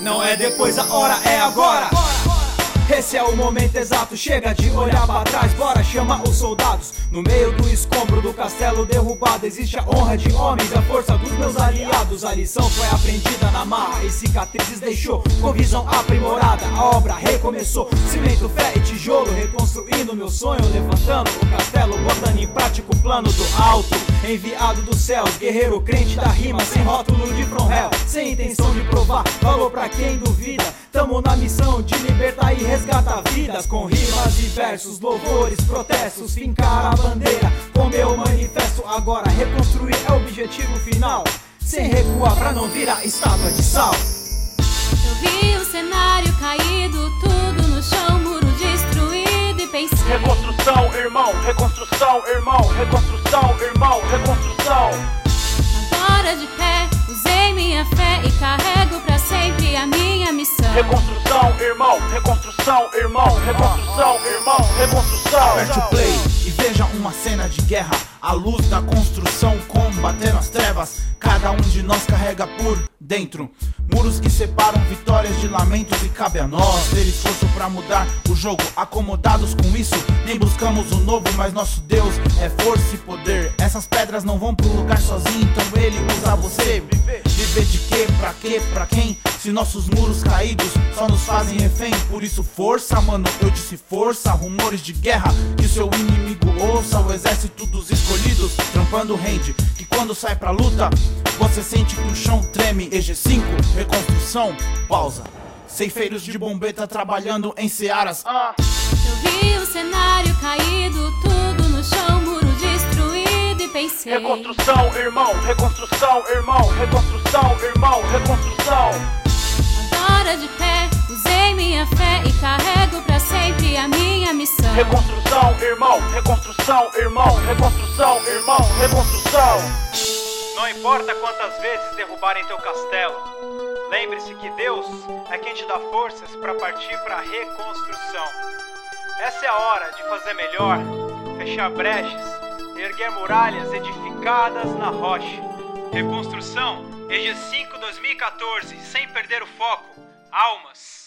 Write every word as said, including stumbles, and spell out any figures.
Não é depois, a hora é agora. Esse é o momento exato, chega de olhar pra trás. Bora, chama os soldados. No meio do escombro do castelo derrubado existe a honra de homens, a força dos meus aliados. A lição foi aprendida na marra e cicatrizes deixou com visão aprimorada. A obra recomeçou, cimento, fé e tijolo, reconstruindo meu sonho, levantando o castelo, botando em prática o plano do alto. Enviado dos céus, guerreiro crente da rima, sem rótulo de from hell, sem intenção de provar valor pra quem duvida. Tamo na missão de libertar e resgatar vidas, com rimas e versos, louvores, protestos, fincar a bandeira com meu manifesto. Agora reconstruir é o objetivo final, sem recuar pra não virar estátua de sal. Eu vi o cenário caído, tudo no chão, muro destruído e pensei: reconstrução, irmão, reconstrução, irmão, reconstrução, irmão, reconstrução. Agora de pé, usei minha fé e carrego pra sempre a minha missão. Reconstrução, irmão, reconstrução, irmão, reconstrução, irmão, reconstrução. Aperte o play e veja uma cena de guerra. A luz da construção combatendo as trevas. Cada um de nós carrega por dentro muros que separam vitórias de lamentos, e cabe a nós ter esforço pra mudar o jogo. Acomodados com isso, nem buscamos o novo, mas nosso Deus é força e poder. Essas pedras não vão pro lugar sozinho, então ele usa você. Viver de quê, pra quê, pra quem? Se nossos muros caídos só nos fazem refém. Por isso força, mano, eu disse força. Rumores de guerra, que o seu inimigo ouça. O exército dos escolhidos, trampando rende, que quando sai pra luta, você sente que o chão treme. E G cinco, reconstrução, pausa. Ceifeiros de bombeta trabalhando em searas. ah. Eu vi o cenário caído, tudo no chão, muro destruído e pensei: reconstrução, irmão, reconstrução, irmão, reconstrução, irmão, reconstrução. Agora de pé, usei minha fé e carrego pra sempre a minha missão. Reconstrução, irmão, reconstrução, irmão, reconstrução, irmão, reconstrução. Não importa quantas vezes derrubarem teu castelo, lembre-se que Deus é quem te dá forças para partir para a reconstrução. Essa é a hora de fazer melhor, fechar brechas, erguer muralhas edificadas na rocha. Reconstrução, E G cinco dois mil e quatorze, sem perder o foco, almas.